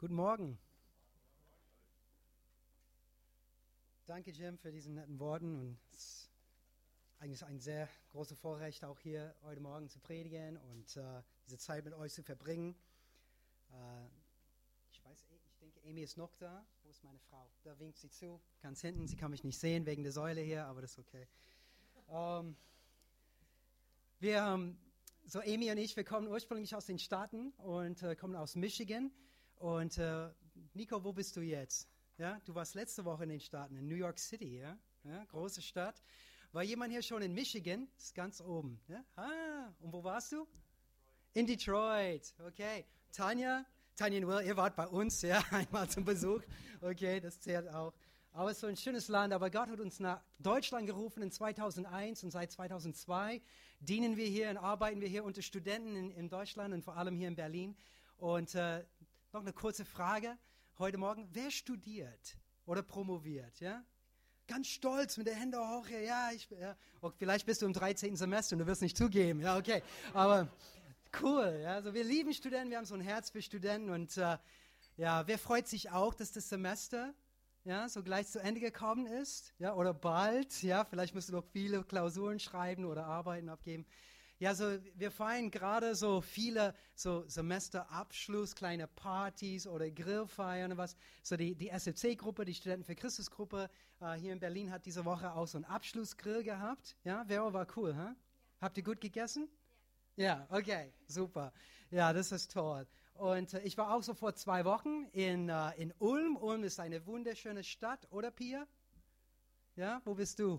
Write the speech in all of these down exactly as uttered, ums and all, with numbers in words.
Guten Morgen. Danke, Jim, für diese netten Worten. Und es ist eigentlich ein sehr großes Vorrecht, auch hier heute Morgen zu predigen und äh, diese Zeit mit euch zu verbringen. Äh, ich weiß, ich denke, Amy ist noch da. Wo ist meine Frau? Da winkt sie zu, ganz hinten. Sie kann mich nicht sehen wegen der Säule hier, aber das ist okay. Ähm, wir, ähm, so Amy und ich, wir kommen ursprünglich aus den Staaten und äh, kommen aus Michigan. Und äh, Nico, wo bist du jetzt? Ja, du warst letzte Woche in den Staaten, in New York City, ja, ja, große Stadt. War jemand hier schon in Michigan? Das ist ganz oben. Ja? Ah, und wo warst du? In Detroit, okay. Tanja, Tanja und Will, ihr wart bei uns, ja, einmal zum Besuch. Okay, das zählt auch. Aber es ist so ein schönes Land, aber Gott hat uns nach Deutschland gerufen in zweitausendeins und seit zweitausendzwei dienen wir hier und arbeiten wir hier unter Studenten in, in Deutschland und vor allem hier in Berlin. Und äh, noch eine kurze Frage heute Morgen. Wer studiert oder promoviert? Ja? Ganz stolz mit der Hände hoch. Ja, ja, ich, ja. Okay, vielleicht bist du im dreizehnten Semester und du wirst nicht zugeben. Ja, okay. Aber cool. Ja? Also wir lieben Studenten, wir haben so ein Herz für Studenten. Und äh, ja, wer freut sich auch, dass das Semester ja, so gleich zu Ende gekommen ist? Ja, oder bald. Ja, vielleicht musst du noch viele Klausuren schreiben oder Arbeiten abgeben. Ja, so wir feiern gerade so viele so Semesterabschluss, kleine Partys oder Grillfeiern und was. So die, die S F C-Gruppe, die Studenten für Christus-Gruppe äh, hier in Berlin hat diese Woche auch so einen Abschlussgrill gehabt. Ja, Vero, war cool, huh? Ja. Habt ihr gut gegessen? Ja. Ja, okay, super. Ja, das ist toll. Und äh, ich war auch so vor zwei Wochen in, äh, in Ulm. Ulm ist eine wunderschöne Stadt, oder Pia? Ja, wo bist du?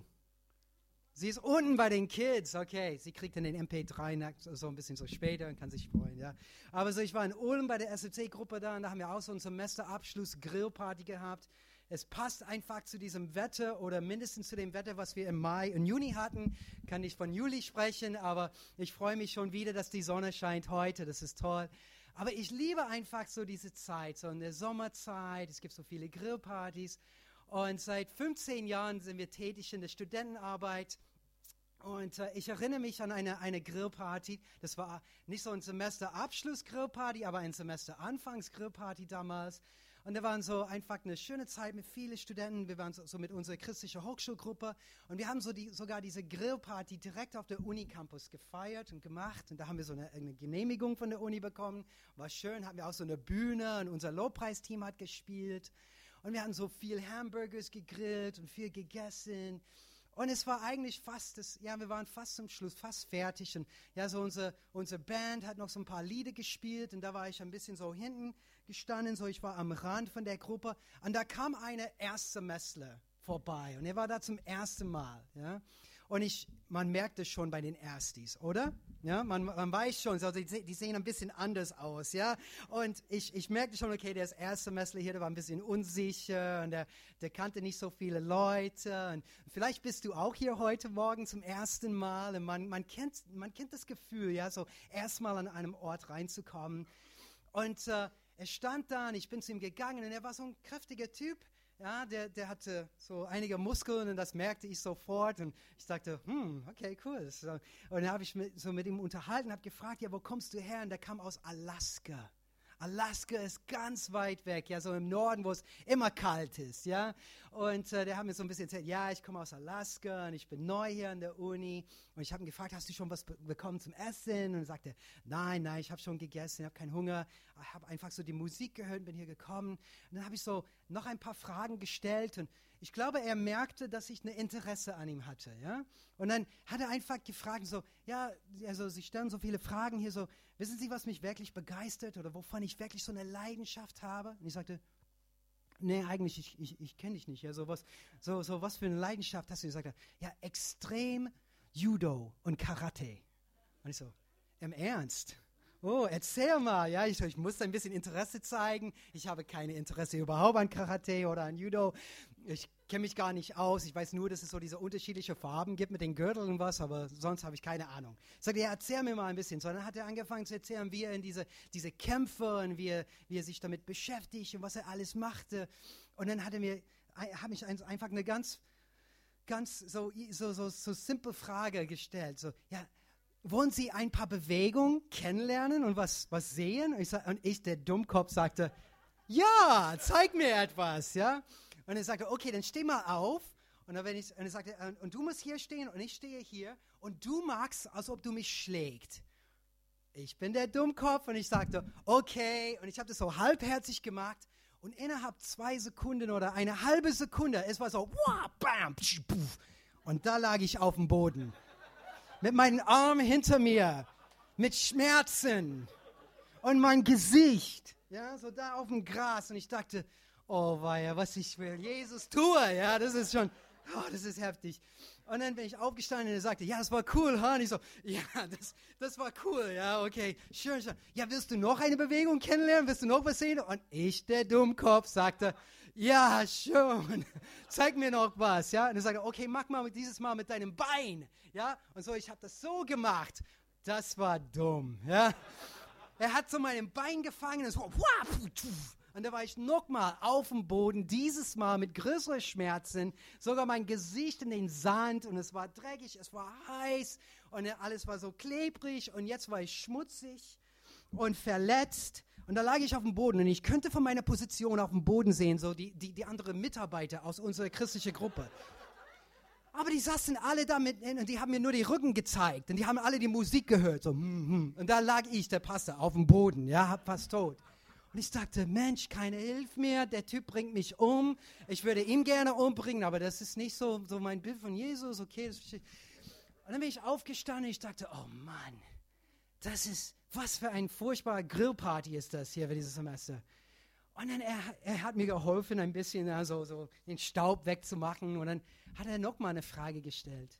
Sie ist unten bei den Kids, okay. Sie kriegt dann den M P drei so ein bisschen so später und kann sich freuen, ja. Aber so, ich war in Ulm bei der S F C-Gruppe da und da haben wir auch so einen Semesterabschluss-Grillparty gehabt. Es passt einfach zu diesem Wetter oder mindestens zu dem Wetter, was wir im Mai und Juni hatten. Kann nicht von Juli sprechen, aber ich freue mich schon wieder, dass die Sonne scheint heute. Das ist toll. Aber ich liebe einfach so diese Zeit, so in der Sommerzeit. Es gibt so viele Grillpartys. Und seit fünfzehn Jahren sind wir tätig in der Studentenarbeit. Und äh, ich erinnere mich an eine, eine Grillparty. Das war nicht so ein Semesterabschluss-Grillparty, aber ein Semesteranfangs-Grillparty damals. Und da waren so einfach eine schöne Zeit mit vielen Studenten. Wir waren so, so mit unserer christlichen Hochschulgruppe. Und wir haben so die, sogar diese Grillparty direkt auf der Unicampus gefeiert und gemacht. Und da haben wir so eine, eine Genehmigung von der Uni bekommen. War schön, hatten wir auch so eine Bühne und unser Lobpreisteam hat gespielt. Und wir hatten so viel Hamburgers gegrillt und viel gegessen. Und es war eigentlich fast, das, ja, wir waren fast zum Schluss, fast fertig. Und ja, so unsere, unsere Band hat noch so ein paar Lieder gespielt. Und da war ich ein bisschen so hinten gestanden, so ich war am Rand von der Gruppe. Und da kam eine Erstsemestler vorbei. Und er war da zum ersten Mal, ja. Und ich, man merkt es schon bei den Erstis, oder? Ja, man, man weiß schon, also die, die sehen ein bisschen anders aus, ja. Und ich, ich merkte schon, okay, der ist Erstsemestler hier, der war ein bisschen unsicher und der, der kannte nicht so viele Leute. Und vielleicht bist du auch hier heute Morgen zum ersten Mal und man, man kennt, man kennt das Gefühl, ja, so erstmal an einem Ort reinzukommen. Und äh, er stand da und ich bin zu ihm gegangen und er war so ein kräftiger Typ. Ja, der, der hatte so einige Muskeln und das merkte ich sofort und ich dachte, hm, okay, cool. Und dann habe ich mit, so mit ihm unterhalten, habe gefragt, ja, wo kommst du her? Und der kam aus Alaska. Alaska ist ganz weit weg, ja, so im Norden, wo es immer kalt ist, ja. Und äh, der hat mir so ein bisschen erzählt, ja, ich komme aus Alaska und ich bin neu hier an der Uni. Und ich habe ihn gefragt, hast du schon was be- bekommen zum Essen? Und er sagte, nein, nein, ich habe schon gegessen, ich habe keinen Hunger. Ich habe einfach so die Musik gehört und bin hier gekommen. Und dann habe ich so noch ein paar Fragen gestellt und ich glaube, er merkte, dass ich ein Interesse an ihm hatte, ja. Und dann hat er einfach gefragt, so, ja, also Sie stellen so viele Fragen hier, so, wissen Sie, was mich wirklich begeistert oder wovon ich wirklich so eine Leidenschaft habe? Und ich sagte, nee, eigentlich, ich, ich, ich kenne dich nicht, ja, so was, so, so was für eine Leidenschaft hast du? Und ich sagte, ja, extrem Judo und Karate. Und ich so, im Ernst? Oh, erzähl mal, ja, ich, ich muss ein bisschen Interesse zeigen. Ich habe keine Interesse überhaupt an Karate oder an Judo. Ich kenne mich gar nicht aus. Ich weiß nur, dass es so diese unterschiedlichen Farben gibt mit den Gürteln und was, aber sonst habe ich keine Ahnung. Ich sagte, ja, erzähl mir mal ein bisschen. So, dann hat er angefangen zu erzählen, wie er in diese, diese Kämpfe und wie er, wie er sich damit beschäftigt und was er alles machte. Und dann hat er mir, hat mich einfach eine ganz, ganz so, so, so, so simple Frage gestellt. So, ja, wollen Sie ein paar Bewegungen kennenlernen und was, was sehen? Und ich, sag, und ich, der Dummkopf, sagte, Ja, zeig mir etwas, ja. Und er sagte, okay, dann steh mal auf. Und dann wenn ich, und er sagte, und du musst hier stehen und ich stehe hier und du magst, als ob du mich schlägst. Ich bin der Dummkopf und ich sagte, okay. Und ich habe das so halbherzig gemacht. Und innerhalb zwei Sekunden oder eine halbe Sekunde, es war so, wah, bam, psch, puff. Und da lag ich auf dem Boden. Mit meinen Armen hinter mir. Mit Schmerzen. Und mein Gesicht. Ja, so da auf dem Gras. Und ich dachte, oh weia, was ich will. Jesus tue. Ja, das ist schon, oh, das ist heftig. Und dann bin ich aufgestanden und er sagte, ja, das war cool, ha? Und ich so, ja, das, das war cool, ja, okay, schön, schön. Ja, willst du noch eine Bewegung kennenlernen? Willst du noch was sehen? Und ich, der Dummkopf, sagte, ja, schon, zeig mir noch was, ja. Und er sagte, okay, mach mal dieses Mal mit deinem Bein, ja. Und so, ich habe das so gemacht. Das war dumm, ja. Er hat so mein Bein gefangen und so, und da war ich nochmal auf dem Boden, dieses Mal mit größeren Schmerzen, sogar mein Gesicht in den Sand und es war dreckig, es war heiß und alles war so klebrig und jetzt war ich schmutzig und verletzt und da lag ich auf dem Boden und ich könnte von meiner Position auf dem Boden sehen, so die, die, die anderen Mitarbeiter aus unserer christlichen Gruppe. Aber die saßen alle da mit und die haben mir nur die Rücken gezeigt und die haben alle die Musik gehört. So, hm, hm. Und da lag ich, der Pastor, auf dem Boden, ja, fast tot. Und ich dachte, Mensch, keine Hilfe mehr, der Typ bringt mich um. Ich würde ihn gerne umbringen, aber das ist nicht so, so mein Bild von Jesus. Okay, das verstehe ich. Und dann bin ich aufgestanden und ich dachte, oh Mann, das ist, was für eine furchtbare Grillparty ist das hier für dieses Semester. Und dann, er, er hat mir geholfen, ein bisschen ja, so, so den Staub wegzumachen. Und dann hat er nochmal eine Frage gestellt.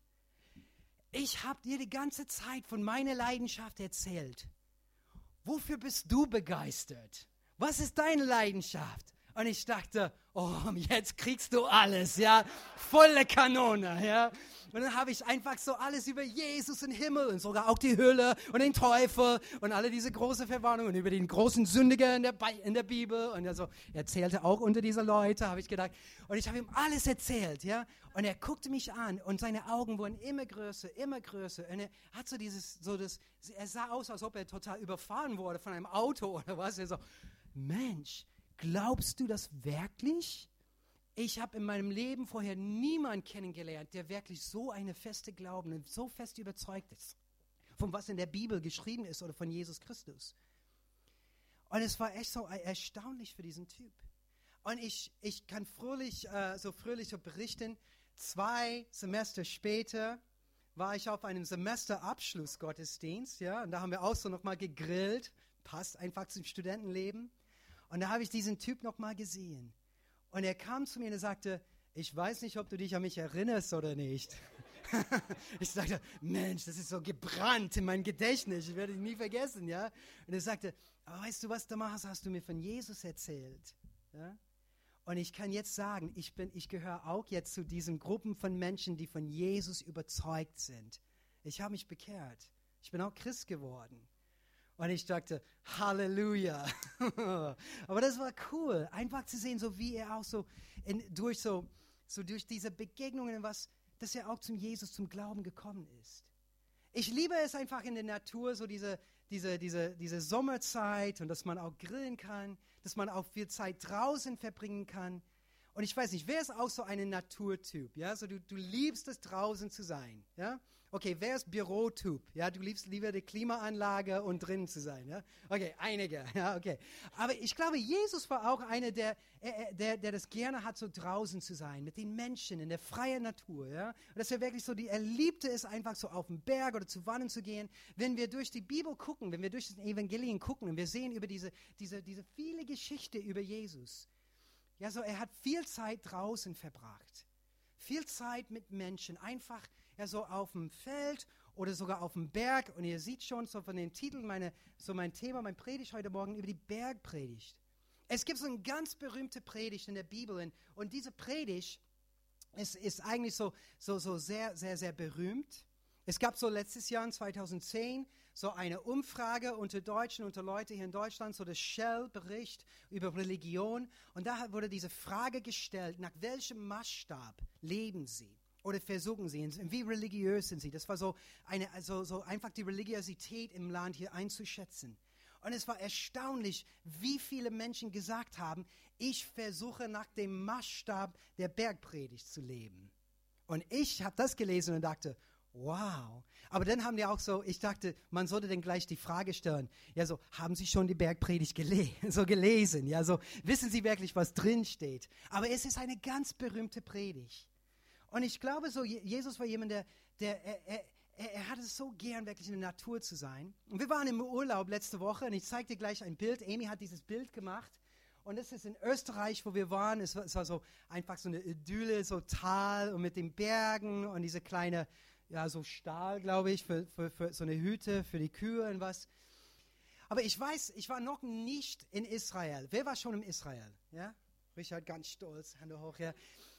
Ich habe dir die ganze Zeit von meiner Leidenschaft erzählt. Wofür bist du begeistert? Was ist deine Leidenschaft? Und ich dachte, oh, jetzt kriegst du alles, ja, volle Kanone, ja. Und dann habe ich einfach so alles über Jesus und Himmel und sogar auch die Hölle und den Teufel und alle diese große Verwarnungen über den großen Sündiger in der, Bi- in der Bibel. Und also, er zählte auch unter diese Leute, habe ich gedacht. Und ich habe ihm alles erzählt, ja. Und er guckte mich an und seine Augen wurden immer größer, immer größer. Und er hat so dieses, so das, er sah aus, als ob er total überfahren wurde von einem Auto oder was. Er so, Mensch, glaubst du das wirklich? Ich habe in meinem Leben vorher niemanden kennengelernt, der wirklich so eine feste Glauben und so fest überzeugt ist, von was in der Bibel geschrieben ist oder von Jesus Christus. Und es war echt so erstaunlich für diesen Typ. Und ich, ich kann fröhlich, äh, so fröhlich so berichten, zwei Semester später war ich auf einem Semesterabschlussgottesdienst, ja, und da haben wir auch so nochmal gegrillt, passt einfach zum Studentenleben. Und da habe ich diesen Typ nochmal gesehen. Und er kam zu mir und er sagte, ich weiß nicht, ob du dich an mich erinnerst oder nicht. Ich sagte, Mensch, das ist so gebrannt in mein Gedächtnis, ich werde es nie vergessen, ja. Und er sagte, oh, weißt du was, damals hast du mir von Jesus erzählt, ja. Und ich kann jetzt sagen, ich bin, ich gehöre auch jetzt zu diesen Gruppen von Menschen, die von Jesus überzeugt sind. Ich habe mich bekehrt, ich bin auch Christ geworden. Und ich dachte, Halleluja. Aber das war cool, einfach zu sehen, so wie er auch so, in, durch, so, so durch diese Begegnungen, was, dass er auch zum Jesus, zum Glauben gekommen ist. Ich liebe es einfach in der Natur, so diese, diese, diese, diese Sommerzeit und dass man auch grillen kann, dass man auch viel Zeit draußen verbringen kann. Und ich weiß nicht, wer ist auch so ein Naturtyp? Ja, so du, du liebst es, draußen zu sein, ja? Okay, wer ist Bürotyp? Ja, du liebst lieber die Klimaanlage und drinnen zu sein, ja? Okay, einige, ja, okay. Aber ich glaube, Jesus war auch einer, der, der, der das gerne hat, so draußen zu sein, mit den Menschen in der freien Natur, ja? Und dass er wirklich so, die, er liebte es einfach so auf den Berg oder zu wandern zu gehen. Wenn wir durch die Bibel gucken, wenn wir durch das Evangelien gucken und wir sehen über diese, diese, diese viele Geschichte über Jesus, ja, so er hat viel Zeit draußen verbracht, viel Zeit mit Menschen, einfach ja, so auf dem Feld oder sogar auf dem Berg. Und ihr seht schon so von den Titeln, meine, so mein Thema, mein Predigt heute Morgen über die Bergpredigt. Es gibt so eine ganz berühmte Predigt in der Bibel und, und diese Predigt ist, ist eigentlich so, so, so sehr, sehr, sehr berühmt. Es gab so letztes Jahr, zweitausendzehn, so eine Umfrage unter Deutschen, unter Leute hier in Deutschland, so der Shell-Bericht über Religion. Und da wurde diese Frage gestellt, nach welchem Maßstab leben Sie? Oder versuchen Sie, wie religiös sind Sie? Das war so, eine, also so einfach die Religiosität im Land hier einzuschätzen. Und es war erstaunlich, wie viele Menschen gesagt haben, ich versuche nach dem Maßstab der Bergpredigt zu leben. Und ich habe das gelesen und dachte, wow. Aber dann haben die auch so, ich dachte, man sollte dann gleich die Frage stellen, ja so, haben Sie schon die Bergpredigt gele- so gelesen? Ja so, wissen Sie wirklich, was drin steht? Aber es ist eine ganz berühmte Predigt. Und ich glaube so, Jesus war jemand, der, der er, er, er, er hatte es so gern, wirklich in der Natur zu sein. Und wir waren im Urlaub letzte Woche und ich zeige dir gleich ein Bild. Amy hat dieses Bild gemacht. Und das ist in Österreich, wo wir waren. Es war, es war so einfach so eine Idylle, so Tal und mit den Bergen und diese kleine, ja, so Stahl, glaube ich, für, für, für so eine Hütte für die Kühe und was. Aber ich weiß, ich war noch nicht in Israel. Wer war schon in Israel? Ja? Richard, ganz stolz, Hände hoch, ja.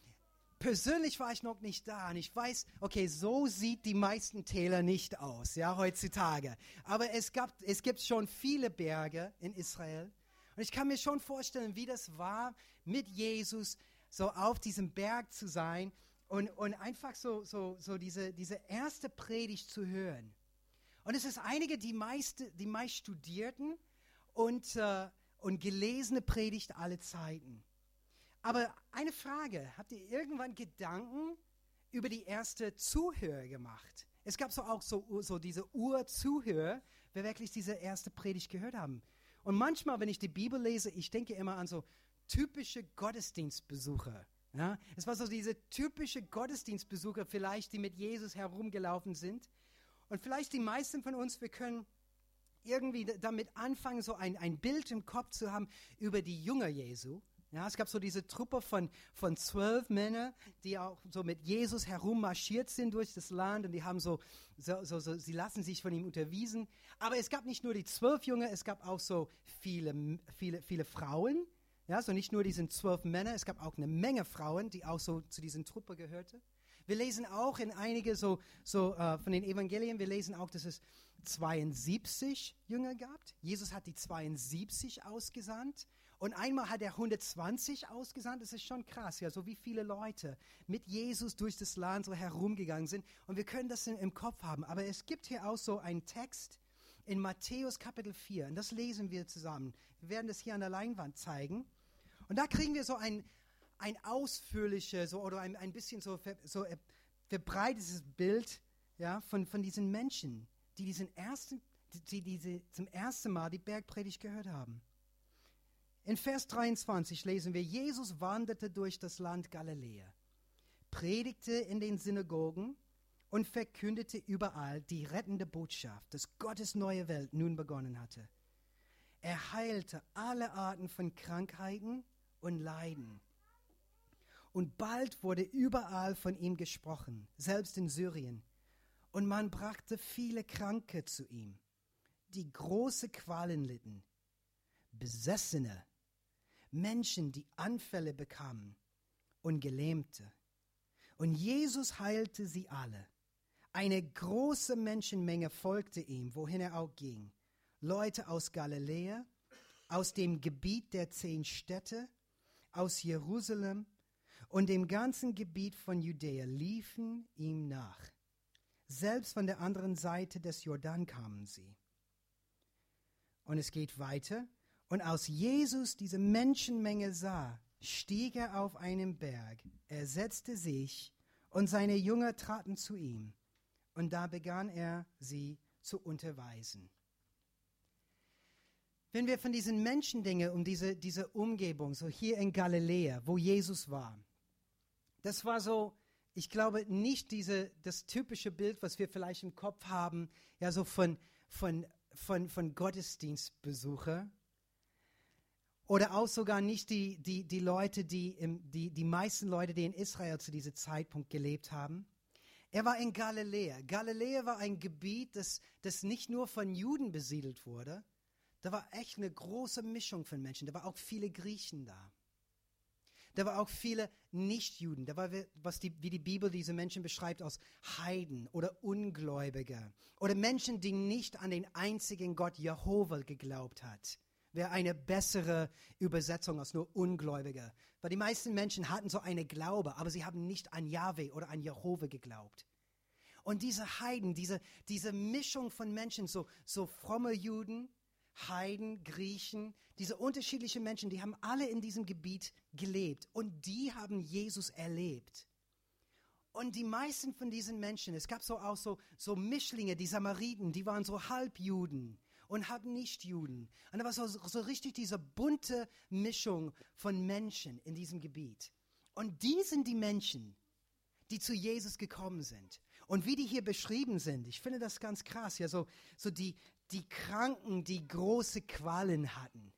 Persönlich war ich noch nicht da und ich weiß, okay, so sieht die meisten Täler nicht aus, ja, heutzutage. Aber es gab, es gibt schon viele Berge in Israel. Und ich kann mir schon vorstellen, wie das war, mit Jesus so auf diesem Berg zu sein und, und einfach so, so, so diese, diese erste Predigt zu hören. Und es ist einige, die meist, die meist studierten und, äh, und gelesene Predigt alle Zeiten. Aber eine Frage, habt ihr irgendwann Gedanken über die erste Zuhörer gemacht? Es gab so auch so, so diese Urzuhörer, wer wirklich diese erste Predigt gehört haben. Und manchmal, wenn ich die Bibel lese, ich denke immer an so typische Gottesdienstbesucher. Ja? Es war so diese typische Gottesdienstbesucher vielleicht, die mit Jesus herumgelaufen sind. Und vielleicht die meisten von uns, wir können irgendwie damit anfangen, so ein, ein Bild im Kopf zu haben über die Jünger Jesu. Ja, es gab so diese Truppe von, von zwölf Männern, die auch so mit Jesus herummarschiert sind durch das Land und die haben so, so, so, so, sie lassen sich von ihm unterwiesen. Aber es gab nicht nur die zwölf Jünger, es gab auch so viele, viele, viele Frauen. Ja, so nicht nur diese zwölf Männer, es gab auch eine Menge Frauen, die auch so zu diesen Truppe gehörte. Wir lesen auch in einige so, so uh, von den Evangelien, wir lesen auch, dass es zweiundsiebzig Jünger gab. Jesus hat die zweiundsiebzig ausgesandt. Und einmal hat er hundertzwanzig ausgesandt. Das ist schon krass, ja, so wie viele Leute mit Jesus durch das Land so herumgegangen sind. Und wir können das in, im Kopf haben. Aber es gibt hier auch so einen Text in Matthäus Kapitel vier. Und das lesen wir zusammen. Wir werden das hier an der Leinwand zeigen. Und da kriegen wir so ein, ein ausführliches so, oder ein, ein bisschen so, so äh, verbreitetes Bild, ja, von, von diesen Menschen, die, diesen ersten, die, die diese, zum ersten Mal die Bergpredigt gehört haben. In Vers dreiundzwanzig lesen wir, Jesus wanderte durch das Land Galiläa, predigte in den Synagogen und verkündete überall die rettende Botschaft, dass Gottes neue Welt nun begonnen hatte. Er heilte alle Arten von Krankheiten und Leiden. Und bald wurde überall von ihm gesprochen, selbst in Syrien. Und man brachte viele Kranke zu ihm, die große Qualen litten, Besessene, Menschen, die Anfälle bekamen und Gelähmte. Und Jesus heilte sie alle. Eine große Menschenmenge folgte ihm, wohin er auch ging. Leute aus Galiläa, aus dem Gebiet der zehn Städte, aus Jerusalem und dem ganzen Gebiet von Judäa liefen ihm nach. Selbst von der anderen Seite des Jordan kamen sie. Und es geht weiter. Und als Jesus diese Menschenmenge sah, stieg er auf einen Berg, er setzte sich und seine Jünger traten zu ihm. Und da begann er, sie zu unterweisen. Wenn wir von diesen Menschen denken, um diese, diese Umgebung, so hier in Galiläa, wo Jesus war, das war so, ich glaube, nicht diese, das typische Bild, was wir vielleicht im Kopf haben, ja, so von, von, von, von Gottesdienstbesucher. Oder auch sogar nicht die, die, die Leute, die, im, die, die meisten Leute, die in Israel zu diesem Zeitpunkt gelebt haben. Er war in Galiläa. Galiläa war ein Gebiet, das, das nicht nur von Juden besiedelt wurde. Da war echt eine große Mischung von Menschen. Da waren auch viele Griechen da. Da waren auch viele Nichtjuden. Da war, was die, wie die Bibel diese Menschen beschreibt, aus Heiden oder Ungläubige. Oder Menschen, die nicht an den einzigen Gott Jehova geglaubt hat. Wäre eine bessere Übersetzung als nur Ungläubige. Weil die meisten Menschen hatten so eine Glaube, aber sie haben nicht an Jahwe oder an Jehova geglaubt. Und diese Heiden, diese, diese Mischung von Menschen, so, so fromme Juden, Heiden, Griechen, diese unterschiedlichen Menschen, die haben alle in diesem Gebiet gelebt und die haben Jesus erlebt. Und die meisten von diesen Menschen, es gab so auch so, so Mischlinge, die Samariten, die waren so Halbjuden und halb Nichtjuden. Und da war so, so richtig diese bunte Mischung von Menschen in diesem Gebiet. Und die sind die Menschen, die zu Jesus gekommen sind. Und wie die hier beschrieben sind, ich finde das ganz krass, ja, so, so die, die Kranken, die große Qualen hatten.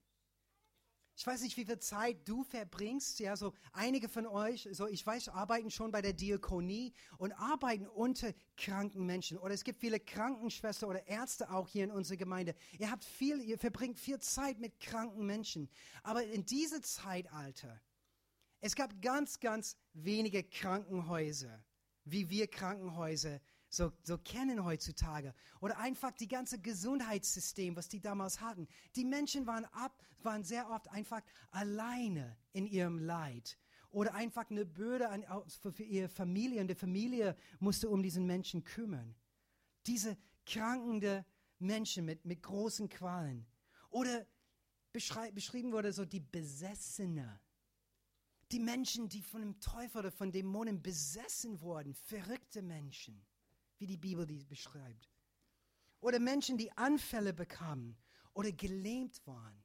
Ich weiß nicht, wie viel Zeit du verbringst, ja, so einige von euch, so ich weiß, arbeiten schon bei der Diakonie und arbeiten unter kranken Menschen. Oder es gibt viele Krankenschwestern oder Ärzte auch hier in unserer Gemeinde. Ihr habt viel, ihr verbringt viel Zeit mit kranken Menschen. Aber in diesem Zeitalter, es gab ganz, ganz wenige Krankenhäuser, wie wir Krankenhäuser So, so kennen heutzutage. Oder einfach die ganze Gesundheitssystem, was die damals hatten. Die Menschen waren, ab, waren sehr oft einfach alleine in ihrem Leid. Oder einfach eine Bürde an, für, für ihre Familie. Und die Familie musste um diesen Menschen kümmern. Diese krankende Menschen mit, mit großen Qualen. Oder beschrei- beschrieben wurde so die Besessene. Die Menschen, die von dem Teufel oder von Dämonen besessen wurden. Verrückte Menschen. Wie die Bibel die beschreibt. Oder Menschen, die Anfälle bekamen oder gelähmt waren.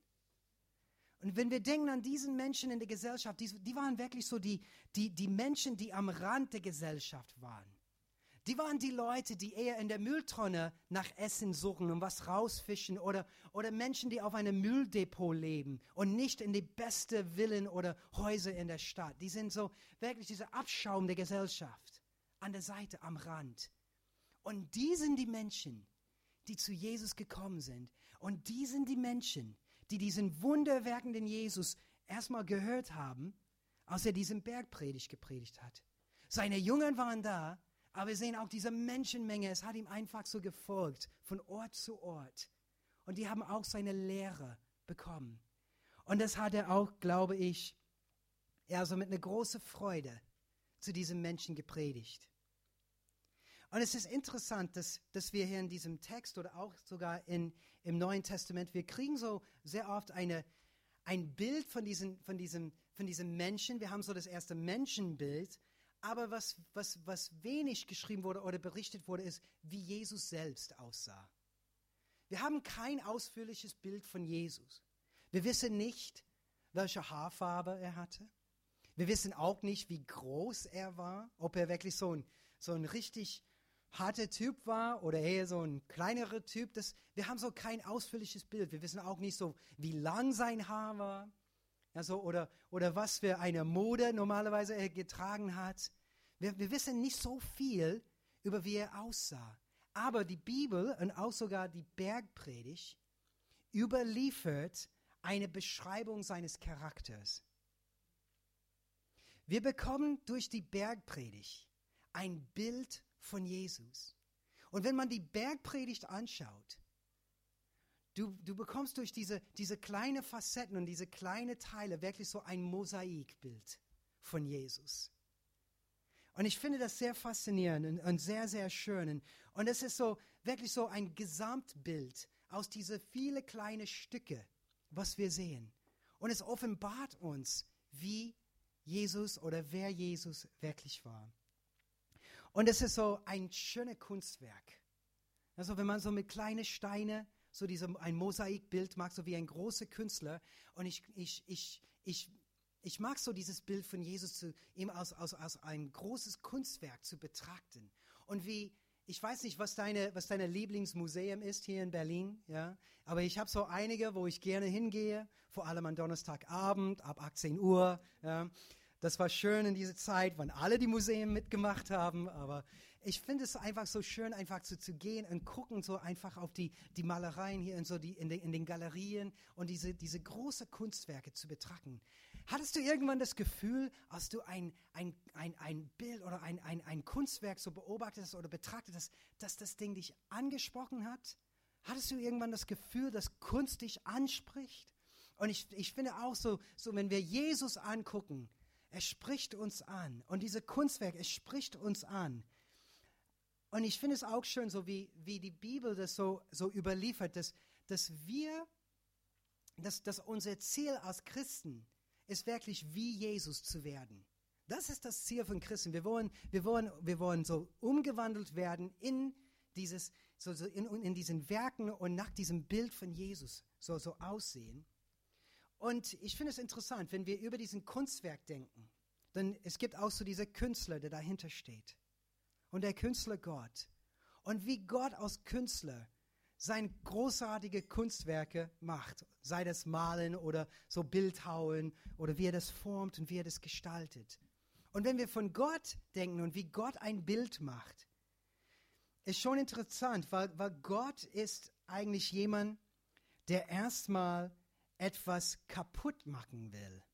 Und wenn wir denken an diesen Menschen in der Gesellschaft, die, die waren wirklich so die, die, die Menschen, die am Rand der Gesellschaft waren. Die waren die Leute, die eher in der Mülltonne nach Essen suchen und was rausfischen. Oder, oder Menschen, die auf einem Mülldepot leben und nicht in die beste Villen oder Häuser in der Stadt. Die sind so wirklich dieser Abschaum der Gesellschaft. An der Seite, am Rand. Und die sind die Menschen, die zu Jesus gekommen sind. Und die sind die Menschen, die diesen wunderwirkenden Jesus erstmal gehört haben, als er diesen Bergpredigt gepredigt hat. Seine Jünger waren da, aber wir sehen auch diese Menschenmenge. Es hat ihm einfach so gefolgt, von Ort zu Ort. Und die haben auch seine Lehre bekommen. Und das hat er auch, glaube ich, er so mit einer großen Freude zu diesen Menschen gepredigt. Und es ist interessant, dass, dass wir hier in diesem Text oder auch sogar in, im Neuen Testament, wir kriegen so sehr oft eine, ein Bild von, diesen, von, diesem, von diesem Menschen. Wir haben so das erste Menschenbild, aber was, was, was wenig geschrieben wurde oder berichtet wurde, ist, wie Jesus selbst aussah. Wir haben kein ausführliches Bild von Jesus. Wir wissen nicht, welche Haarfarbe er hatte. Wir wissen auch nicht, wie groß er war, ob er wirklich so ein, so ein richtig harter Typ war oder eher so ein kleinerer Typ. Das, wir haben so kein ausführliches Bild. Wir wissen auch nicht so, wie lang sein Haar war, also, oder, oder was für eine Mode normalerweise er getragen hat. Wir, wir wissen nicht so viel über wie er aussah. Aber die Bibel und auch sogar die Bergpredigt überliefert eine Beschreibung seines Charakters. Wir bekommen durch die Bergpredigt ein Bild von Jesus. Und wenn man die Bergpredigt anschaut, du, du bekommst durch diese, diese kleinen Facetten und diese kleinen Teile wirklich so ein Mosaikbild von Jesus. Und ich finde das sehr faszinierend und, und sehr, sehr schön. Und es ist so wirklich so ein Gesamtbild aus diesen vielen kleinen Stücke, was wir sehen. Und es offenbart uns, wie Jesus oder wer Jesus wirklich war. Und es ist so ein schönes Kunstwerk. Also wenn man so mit kleinen Steinen so diese, ein Mosaikbild macht, so wie ein großer Künstler. Und ich, ich, ich, ich, ich mag so dieses Bild von Jesus zu, ihm als, als, als ein großes Kunstwerk zu betrachten. Und wie, ich weiß nicht, was deine, was deine Lieblingsmuseum ist hier in Berlin, ja. Aber ich habe so einige, wo ich gerne hingehe, vor allem am Donnerstagabend ab achtzehn Uhr, ja. Das war schön in dieser Zeit, wann alle die Museen mitgemacht haben, aber ich finde es einfach so schön, einfach zu, zu gehen und gucken so einfach auf die, die Malereien hier und so die, in, den, in den Galerien und diese, diese großen Kunstwerke zu betrachten. Hattest du irgendwann das Gefühl, als du ein, ein, ein, ein Bild oder ein, ein, ein Kunstwerk so beobachtet hast oder betrachtet hast, dass das Ding dich angesprochen hat? Hattest du irgendwann das Gefühl, dass Kunst dich anspricht? Und ich, ich finde auch so, so, wenn wir Jesus angucken, er spricht uns an. Und diese Kunstwerk, es spricht uns an. Und ich finde es auch schön, so wie, wie die Bibel das so, so überliefert, dass, dass wir dass, dass unser Ziel als Christen ist wirklich wie Jesus zu werden. Das ist das Ziel von Christen. Wir wollen, wir wollen, wir wollen so umgewandelt werden in dieses, so, so in, in diesen Werken und nach diesem Bild von Jesus so, so aussehen. Und ich finde es interessant, wenn wir über diesen Kunstwerk denken, dann es gibt auch so dieser Künstler, der dahinter steht. Und der Künstler Gott. Und wie Gott als Künstler seine großartige Kunstwerke macht, sei das Malen oder so Bildhauen oder wie er das formt und wie er das gestaltet. Und wenn wir von Gott denken und wie Gott ein Bild macht, ist schon interessant, weil, weil Gott ist eigentlich jemand, der erstmal etwas kaputt machen will.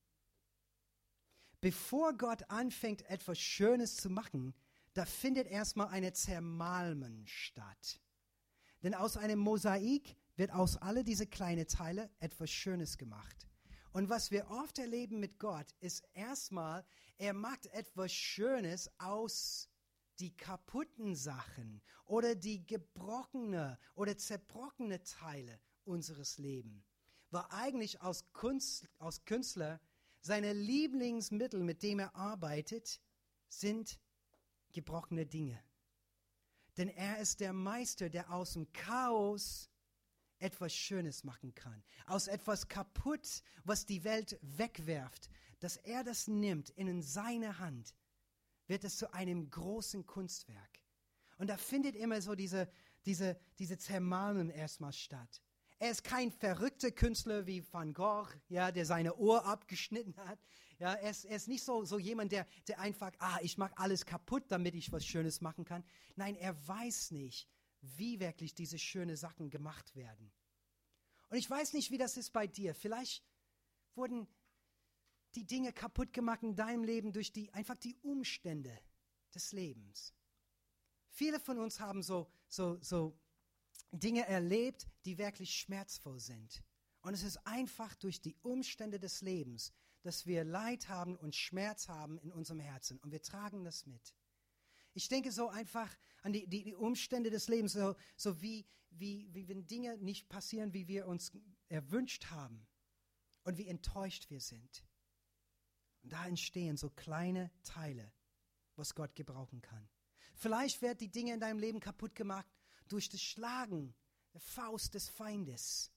Bevor Gott anfängt, etwas Schönes zu machen, da findet erstmal eine Zermalmen statt. Denn aus einem Mosaik wird aus all diese kleinen Teile etwas Schönes gemacht. Und was wir oft erleben mit Gott, ist erstmal, er macht etwas Schönes aus die kaputten Sachen oder die gebrochene oder zerbrochene Teile unseres Lebens. Weil eigentlich als, Kunst, als Künstler seine Lieblingsmittel, mit dem er arbeitet, sind gebrochene Dinge. Denn er ist der Meister, der aus dem Chaos etwas Schönes machen kann. Aus etwas kaputt, was die Welt wegwerft, dass er das nimmt in seine Hand, wird es zu einem großen Kunstwerk. Und da findet immer so diese, diese, diese Zermalmen erstmal statt. Er ist kein verrückter Künstler wie Van Gogh, ja, der seine Ohr abgeschnitten hat. Ja, er ist, er ist nicht so, so jemand, der, der einfach, ah, ich mache alles kaputt, damit ich was Schönes machen kann. Nein, er weiß nicht, wie wirklich diese schönen Sachen gemacht werden. Und ich weiß nicht, wie das ist bei dir. Vielleicht wurden die Dinge kaputt gemacht in deinem Leben durch die, einfach die Umstände des Lebens. Viele von uns haben so, so, so Dinge erlebt, die wirklich schmerzvoll sind. Und es ist einfach durch die Umstände des Lebens, dass wir Leid haben und Schmerz haben in unserem Herzen. Und wir tragen das mit. Ich denke so einfach an die, die, die Umstände des Lebens, so, so wie, wie, wie wenn Dinge nicht passieren, wie wir uns erwünscht haben und wie enttäuscht wir sind. Und da entstehen so kleine Teile, was Gott gebrauchen kann. Vielleicht werden die Dinge in deinem Leben kaputt gemacht durch das Schlagen der Faust des Feindes.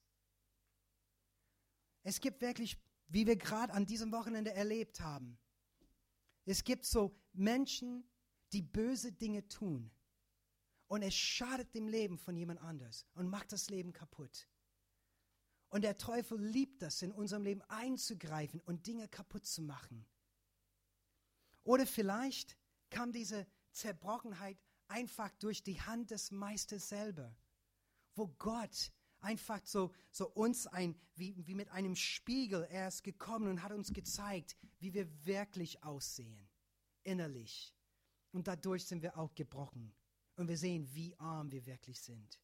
Es gibt wirklich, wie wir gerade an diesem Wochenende erlebt haben, es gibt so Menschen, die böse Dinge tun und es schadet dem Leben von jemand anders und macht das Leben kaputt. Und der Teufel liebt das, in unserem Leben einzugreifen und Dinge kaputt zu machen. Oder vielleicht kam diese Zerbrochenheit einfach durch die Hand des Meisters selber, wo Gott einfach so, so uns ein, wie, wie mit einem Spiegel, er ist gekommen und hat uns gezeigt, wie wir wirklich aussehen, innerlich. Und dadurch sind wir auch gebrochen. Und wir sehen, wie arm wir wirklich sind.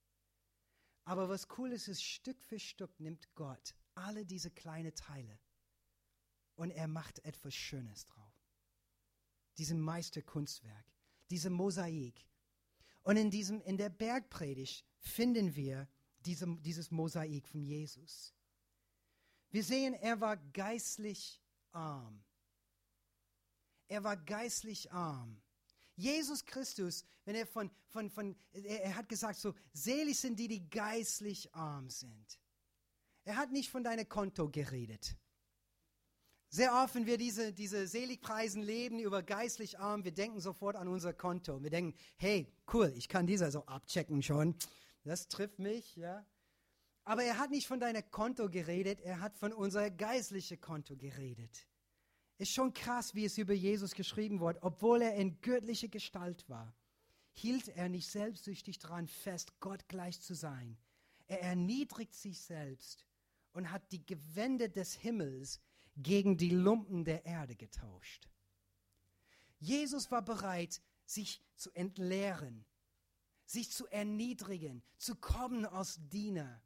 Aber was cool ist, ist, Stück für Stück nimmt Gott alle diese kleinen Teile und er macht etwas Schönes drauf. Diesem Meisterkunstwerk, diesem Mosaik. Und in, diesem, in der Bergpredigt finden wir diesem, dieses Mosaik von Jesus. Wir sehen, er war geistlich arm. Er war geistlich arm. Jesus Christus, wenn er von, von, von er, er hat gesagt so, selig sind die, die geistlich arm sind. Er hat nicht von deinem Konto geredet. Sehr oft, wenn wir diese, diese Seligpreisen leben über geistlich arm, wir denken sofort an unser Konto. Wir denken, hey, cool, ich kann dieser so abchecken schon. Das trifft mich, ja. Aber er hat nicht von deinem Konto geredet, er hat von unser geistlichen Konto geredet. Ist schon krass, wie es über Jesus geschrieben wird. Obwohl er in göttlicher Gestalt war, hielt er nicht selbstsüchtig daran fest, Gott gleich zu sein. Er erniedrigt sich selbst und hat die Gewände des Himmels gegen die Lumpen der Erde getauscht. Jesus war bereit, sich zu entleeren, sich zu erniedrigen, zu kommen als Diener.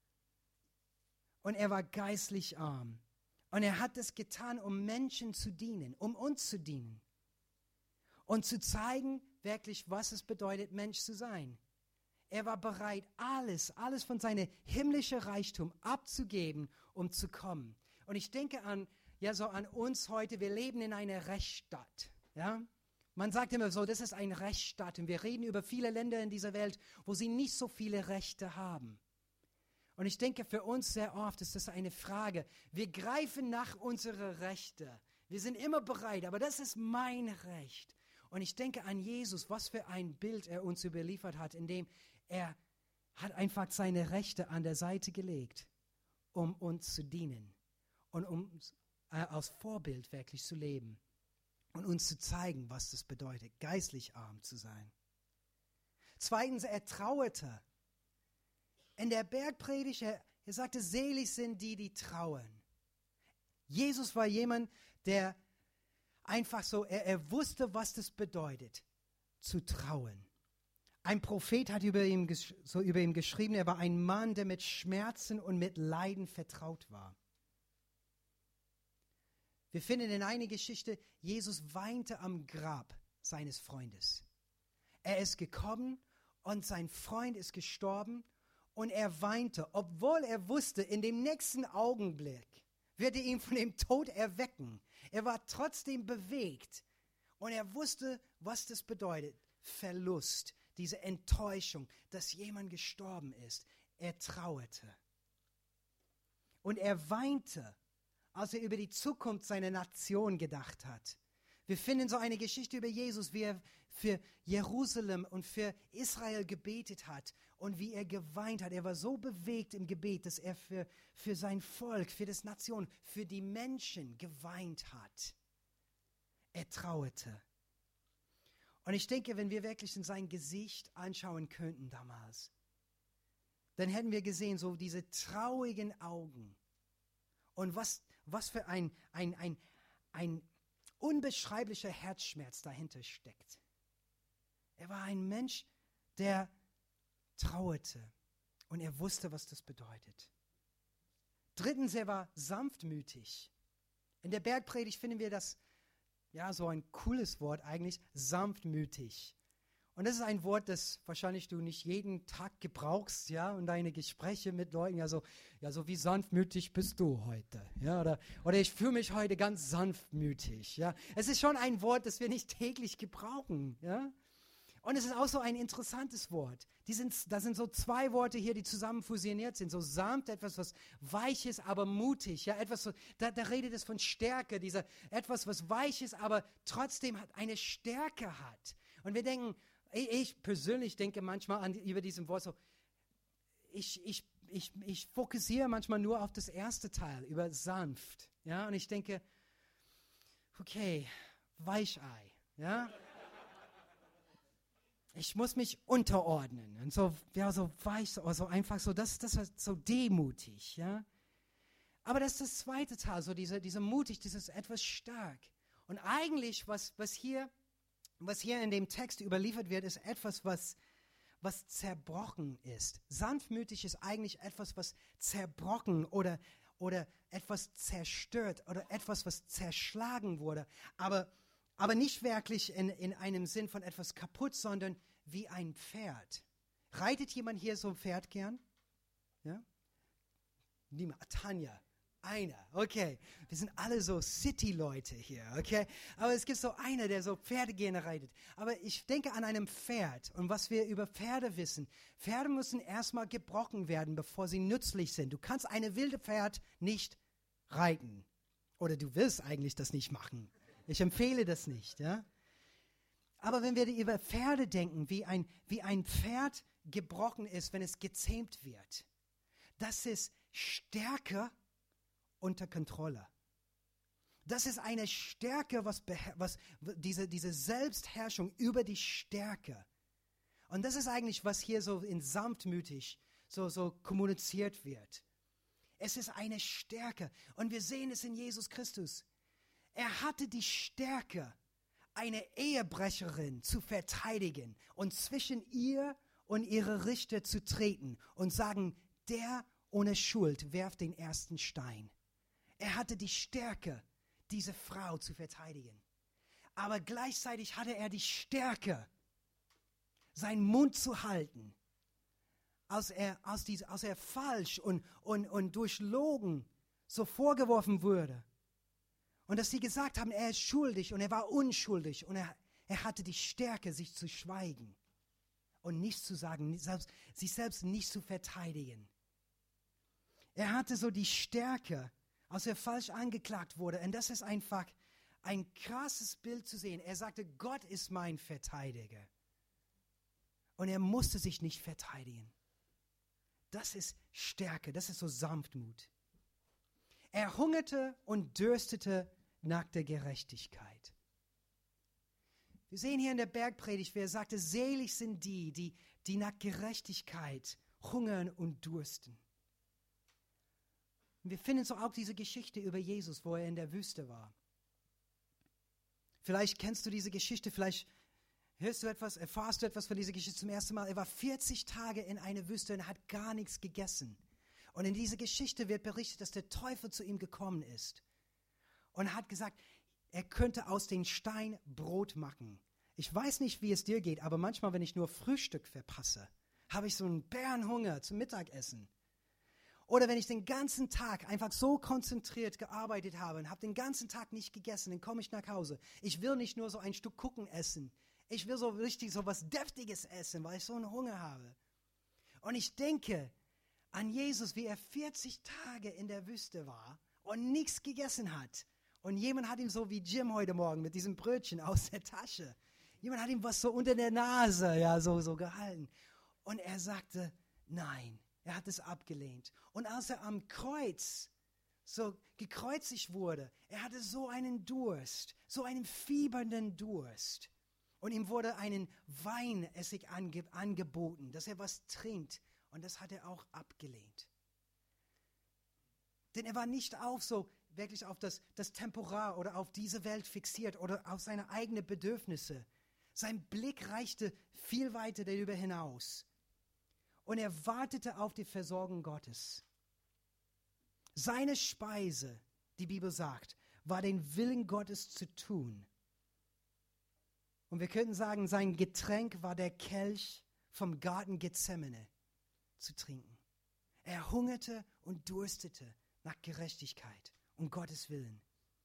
Und er war geistlich arm. Und er hat es getan, um Menschen zu dienen, um uns zu dienen. Und zu zeigen, wirklich, was es bedeutet, Mensch zu sein. Er war bereit, alles, alles von seinem himmlischen Reichtum abzugeben, um zu kommen. Und ich denke an, ja, so an uns heute. Wir leben in einer Rechtsstaat. Ja? Man sagt immer so, das ist ein Rechtsstaat. Und wir reden über viele Länder in dieser Welt, wo sie nicht so viele Rechte haben. Und ich denke, für uns sehr oft ist das eine Frage. Wir greifen nach unseren Rechten. Wir sind immer bereit, aber das ist mein Recht. Und ich denke an Jesus, was für ein Bild er uns überliefert hat, indem er hat einfach seine Rechte an der Seite gelegt, um uns zu dienen und um äh, als Vorbild wirklich zu leben und uns zu zeigen, was das bedeutet, geistlich arm zu sein. Zweitens, er trauerte. In der Bergpredigt, er, er sagte, selig sind die, die trauern. Jesus war jemand, der einfach so, er, er wusste, was das bedeutet, zu trauern. Ein Prophet hat über ihn, so über ihn geschrieben, er war ein Mann, der mit Schmerzen und mit Leiden vertraut war. Wir finden in einer Geschichte, Jesus weinte am Grab seines Freundes. Er ist gekommen und sein Freund ist gestorben und er weinte, obwohl er wusste, in dem nächsten Augenblick wird er ihn von dem Tod erwecken. Er war trotzdem bewegt und er wusste, was das bedeutet. Verlust, diese Enttäuschung, dass jemand gestorben ist. Er trauerte. Und er weinte, als er über die Zukunft seiner Nation gedacht hat. Wir finden so eine Geschichte über Jesus, wie er für Jerusalem und für Israel gebetet hat und wie er geweint hat. Er war so bewegt im Gebet, dass er für, für sein Volk, für das Nation, für die Menschen geweint hat. Er trauerte. Und ich denke, wenn wir wirklich in sein Gesicht anschauen könnten damals, dann hätten wir gesehen, so diese traurigen Augen. Und was, was für ein, ein, ein, ein unbeschreiblicher Herzschmerz dahinter steckt. Er war ein Mensch, der trauerte und er wusste, was das bedeutet. Drittens, er war sanftmütig. In der Bergpredigt finden wir das, ja, so ein cooles Wort eigentlich, sanftmütig. Und das ist ein Wort, das wahrscheinlich du nicht jeden Tag gebrauchst, ja, und deine Gespräche mit Leuten, ja, so, ja, so wie sanftmütig bist du heute, ja, oder, oder ich fühle mich heute ganz sanftmütig, ja. Es ist schon ein Wort, das wir nicht täglich gebrauchen, ja. Und es ist auch so ein interessantes Wort. Die sind, da sind so zwei Worte hier, die zusammen fusioniert sind. So sanft, etwas, was Weiches, aber mutig. Ja, etwas, so, da, da redet es von Stärke. Dieser, etwas, was Weiches, aber trotzdem hat, eine Stärke hat. Und wir denken, ich persönlich denke manchmal an, über diesen Wort so, ich, ich, ich, ich fokussiere manchmal nur auf das erste Teil, über sanft. Ja, und ich denke, okay, Weichei. Ja. Ich muss mich unterordnen und so, ja, so weich, so, so einfach so, das, das war so demutig, ja. Aber das ist das zweite Teil, so diese, diese mutig, dieses etwas stark. Und eigentlich, was, was hier, was hier in dem Text überliefert wird, ist etwas, was, was zerbrochen ist. Sanftmütig ist eigentlich etwas, was zerbrochen oder, oder etwas zerstört oder etwas, was zerschlagen wurde. Aber Aber nicht wirklich in, in einem Sinn von etwas kaputt, sondern wie ein Pferd. Reitet jemand hier so ein Pferd gern? Ja? Niemand. Tanja. Einer. Okay. Wir sind alle so City-Leute hier. Okay. Aber es gibt so einer, der so Pferde gerne reitet. Aber ich denke an einem Pferd und was wir über Pferde wissen. Pferde müssen erstmal gebrochen werden, bevor sie nützlich sind. Du kannst eine wilde Pferd nicht reiten. Oder du willst eigentlich das nicht machen. Ich empfehle das nicht, ja. Aber wenn wir über Pferde denken, wie ein, wie ein Pferd gebrochen ist, wenn es gezähmt wird, das ist Stärke unter Kontrolle. Das ist eine Stärke, was, was diese, diese Selbstherrschung über die Stärke. Und das ist eigentlich, was hier so in sanftmütig so, so kommuniziert wird. Es ist eine Stärke. Und wir sehen es in Jesus Christus. Er hatte die Stärke, eine Ehebrecherin zu verteidigen und zwischen ihr und ihre Richter zu treten und sagen, der ohne Schuld werft den ersten Stein. Er hatte die Stärke, diese Frau zu verteidigen. Aber gleichzeitig hatte er die Stärke, seinen Mund zu halten als er, als die, als er falsch und, und, und durch Logen so vorgeworfen wurde. Und dass sie gesagt haben, er ist schuldig und er war unschuldig und er, er hatte die Stärke, sich zu schweigen und nichts zu sagen, selbst, sich selbst nicht zu verteidigen. Er hatte so die Stärke, als er falsch angeklagt wurde. Und das ist einfach ein krasses Bild zu sehen. Er sagte, Gott ist mein Verteidiger. Und er musste sich nicht verteidigen. Das ist Stärke, das ist so Sanftmut. Er hungerte und dürstete nach der Gerechtigkeit. Wir sehen hier in der Bergpredigt, wie er sagte, selig sind die, die, die nach Gerechtigkeit hungern und dursten. Und wir finden so auch diese Geschichte über Jesus, wo er in der Wüste war. Vielleicht kennst du diese Geschichte, vielleicht hörst du etwas, erfahrst du etwas von dieser Geschichte zum ersten Mal. Er war vierzig Tage in einer Wüste und hat gar nichts gegessen. Und in dieser Geschichte wird berichtet, dass der Teufel zu ihm gekommen ist und hat gesagt, er könnte aus den Stein Brot machen. Ich weiß nicht, wie es dir geht, aber manchmal, wenn ich nur Frühstück verpasse, habe ich so einen Bärenhunger zum Mittagessen. Oder wenn ich den ganzen Tag einfach so konzentriert gearbeitet habe und habe den ganzen Tag nicht gegessen, dann komme ich nach Hause. Ich will nicht nur so ein Stück Kuchen essen. Ich will so richtig so was Deftiges essen, weil ich so einen Hunger habe. Und ich denke an Jesus, wie er vierzig Tage in der Wüste war und nichts gegessen hat. Und jemand hat ihm so wie Jim heute Morgen mit diesem Brötchen aus der Tasche. Jemand hat ihm was so unter der Nase, ja, so, so gehalten. Und er sagte, nein, er hat es abgelehnt. Und als er am Kreuz so gekreuzigt wurde, er hatte so einen Durst, so einen fiebernden Durst. Und ihm wurde einen Weinessig ange- angeboten, dass er was trinkt. Und das hat er auch abgelehnt. Denn er war nicht auf so wirklich auf das, das Temporar oder auf diese Welt fixiert oder auf seine eigenen Bedürfnisse. Sein Blick reichte viel weiter darüber hinaus. Und er wartete auf die Versorgung Gottes. Seine Speise, die Bibel sagt, war den Willen Gottes zu tun. Und wir könnten sagen, sein Getränk war der Kelch vom Garten Gethsemane zu trinken. Er hungerte und durstete nach Gerechtigkeit und Gottes Willen.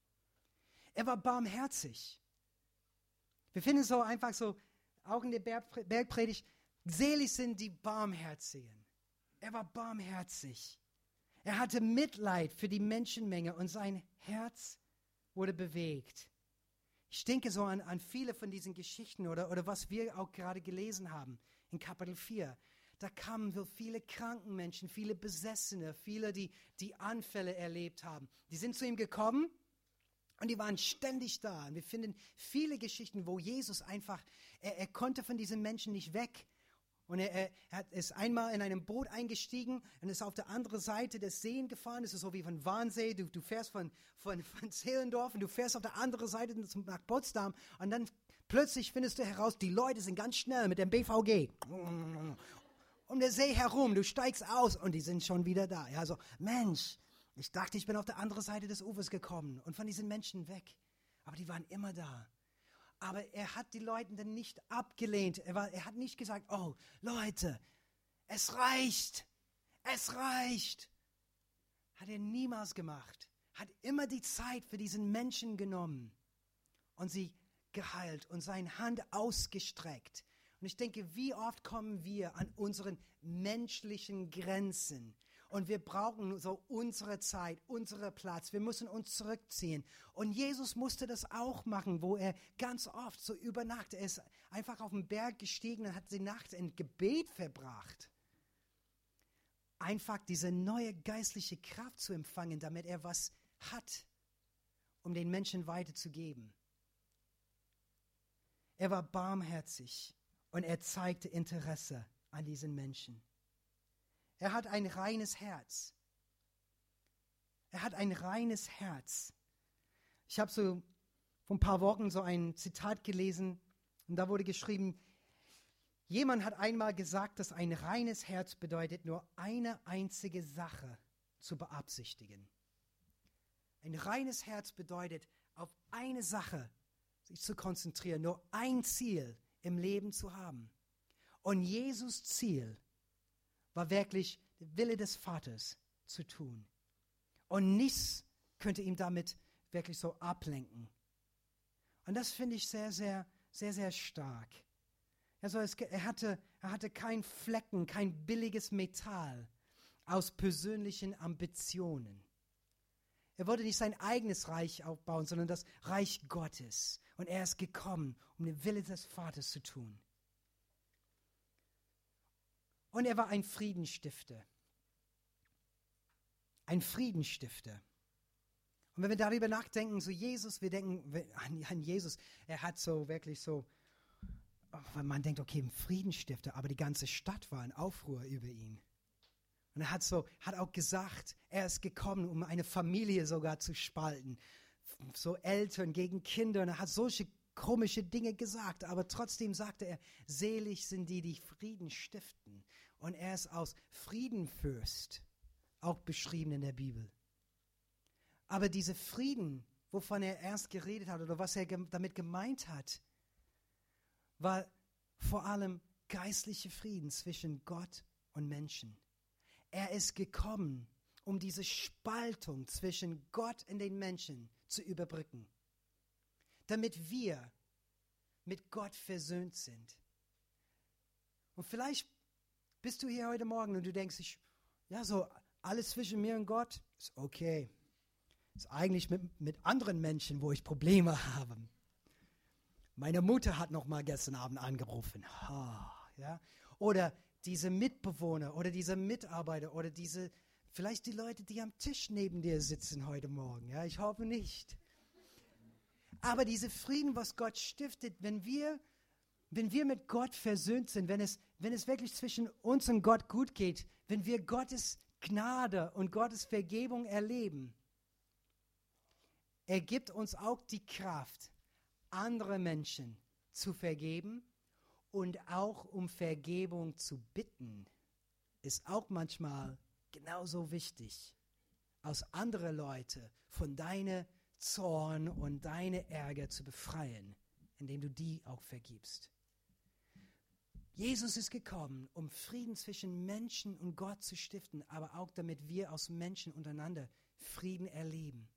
Er war barmherzig. Wir finden so einfach so, auch in der Berg- Bergpredigt, selig sind die Barmherzigen. Er war barmherzig. Er hatte Mitleid für die Menschenmenge und sein Herz wurde bewegt. Ich denke so an, an viele von diesen Geschichten oder, oder was wir auch gerade gelesen haben in Kapitel vier. Da kamen so viele kranken Menschen, viele Besessene, viele, die, die Anfälle erlebt haben. Die sind zu ihm gekommen und die waren ständig da. Und wir finden viele Geschichten, wo Jesus einfach, er, er konnte von diesen Menschen nicht weg. Und er, er, er ist einmal in einem Boot eingestiegen und ist auf der anderen Seite des Sees gefahren. Das ist so wie von Wannsee. Du, du fährst von, von, von Zehlendorf und du fährst auf der anderen Seite nach Potsdam. Und dann plötzlich findest du heraus, die Leute sind ganz schnell mit dem B V G um den See herum. Du steigst aus und die sind schon wieder da. Ja, so, Mensch, ich dachte, ich bin auf der anderen Seite des Ufers gekommen und von diesen Menschen weg. Aber die waren immer da. Aber er hat die Leute dann nicht abgelehnt. Er, war, er hat nicht gesagt, oh, Leute, es reicht, es reicht. Hat er niemals gemacht. Hat immer die Zeit für diesen Menschen genommen und sie geheilt und seine Hand ausgestreckt. Und ich denke, wie oft kommen wir an unseren menschlichen Grenzen und wir brauchen so unsere Zeit, unseren Platz. Wir müssen uns zurückziehen. Und Jesus musste das auch machen, wo er ganz oft so über Nacht, er ist einfach auf den Berg gestiegen und hat die Nacht in Gebet verbracht. Einfach diese neue geistliche Kraft zu empfangen, damit er was hat, um den Menschen weiterzugeben. Er war barmherzig. Und er zeigte Interesse an diesen Menschen. Er hat ein reines Herz. Er hat ein reines Herz. Ich habe so vor ein paar Wochen so ein Zitat gelesen und da wurde geschrieben, jemand hat einmal gesagt, dass ein reines Herz bedeutet, nur eine einzige Sache zu beabsichtigen. Ein reines Herz bedeutet, auf eine Sache sich zu konzentrieren, nur ein Ziel im Leben zu haben. Und Jesus' Ziel war wirklich der Wille des Vaters zu tun. Und nichts könnte ihm damit wirklich so ablenken. Und das finde ich sehr, sehr, sehr, sehr stark. Also es, er, hatte, er hatte kein Flecken, kein billiges Metall aus persönlichen Ambitionen. Er wollte nicht sein eigenes Reich aufbauen, sondern das Reich Gottes. Und er ist gekommen, um den Wille des Vaters zu tun. Und er war ein Friedensstifter. Ein Friedensstifter. Und wenn wir darüber nachdenken, so Jesus, wir denken an, an Jesus, er hat so wirklich so, oh, man denkt, okay, ein Friedensstifter, aber die ganze Stadt war in Aufruhr über ihn. Und er hat, so, hat auch gesagt, er ist gekommen, um eine Familie sogar zu spalten. So Eltern gegen Kinder. Und er hat solche komische Dinge gesagt. Aber trotzdem sagte er, selig sind die, die Frieden stiften. Und er ist als Friedenfürst auch beschrieben in der Bibel. Aber dieser Frieden, wovon er erst geredet hat oder was er ge- damit gemeint hat, war vor allem geistlicher Frieden zwischen Gott und Menschen. Er ist gekommen, um diese Spaltung zwischen Gott und den Menschen zu überbrücken, damit wir mit Gott versöhnt sind. Und vielleicht bist du hier heute Morgen und du denkst, ich, ja, so alles zwischen mir und Gott ist okay. Ist eigentlich mit, mit anderen Menschen, wo ich Probleme habe. Meine Mutter hat noch mal gestern Abend angerufen. Oh, ja? Oder diese Mitbewohner oder diese Mitarbeiter oder diese, vielleicht die Leute, die am Tisch neben dir sitzen heute Morgen. Ja? Ich hoffe nicht. Aber dieser Frieden, was Gott stiftet, wenn wir, wenn wir mit Gott versöhnt sind, wenn es, wenn es wirklich zwischen uns und Gott gut geht, wenn wir Gottes Gnade und Gottes Vergebung erleben, er gibt uns auch die Kraft, andere Menschen zu vergeben und auch um Vergebung zu bitten, ist auch manchmal genauso wichtig, als andere Leute von deinem Zorn und deinem Ärger zu befreien, indem du die auch vergibst. Jesus ist gekommen, um Frieden zwischen Menschen und Gott zu stiften, aber auch damit wir als Menschen untereinander Frieden erleben.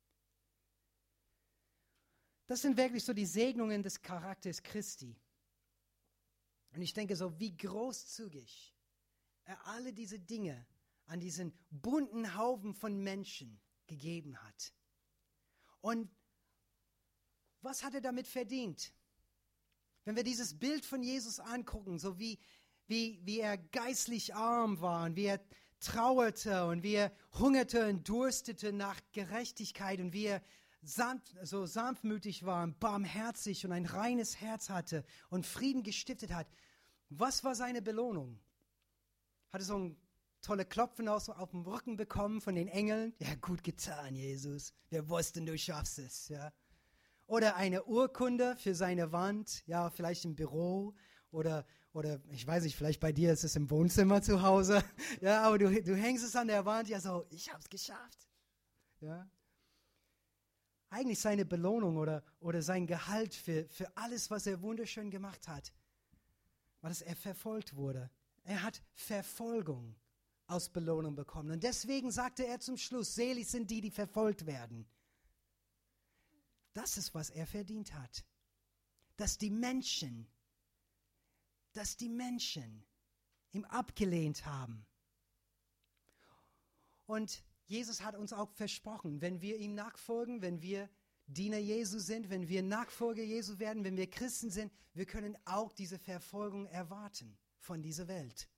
Das sind wirklich so die Segnungen des Charakters Christi. Und ich denke so, wie großzügig er alle diese Dinge an diesen bunten Haufen von Menschen gegeben hat. Und was hat er damit verdient? Wenn wir dieses Bild von Jesus angucken, so wie, wie, wie er geistlich arm war und wie er trauerte und wie er hungerte und durstete nach Gerechtigkeit und wie er sanft, so sanftmütig war und barmherzig und ein reines Herz hatte und Frieden gestiftet hat. Was war seine Belohnung? Hat er so ein tolle Klopfen auf, auf dem Rücken bekommen von den Engeln? Ja, gut getan, Jesus. Wir wussten, du schaffst es. Ja. Oder eine Urkunde für seine Wand, ja, vielleicht im Büro oder, oder ich weiß nicht, vielleicht bei dir ist es im Wohnzimmer zu Hause. Ja, aber du, du hängst es an der Wand, ja so, ich hab's geschafft. Ja. Eigentlich seine Belohnung oder, oder sein Gehalt für, für alles, was er wunderschön gemacht hat, war, dass er verfolgt wurde. Er hat Verfolgung als Belohnung bekommen. Und deswegen sagte er zum Schluss, selig sind die, die verfolgt werden. Das ist, was er verdient hat. Dass die Menschen, dass die Menschen ihm abgelehnt haben. Und Jesus hat uns auch versprochen, wenn wir ihm nachfolgen, wenn wir Diener Jesu sind, wenn wir Nachfolger Jesu werden, wenn wir Christen sind, wir können auch diese Verfolgung erwarten von dieser Welt.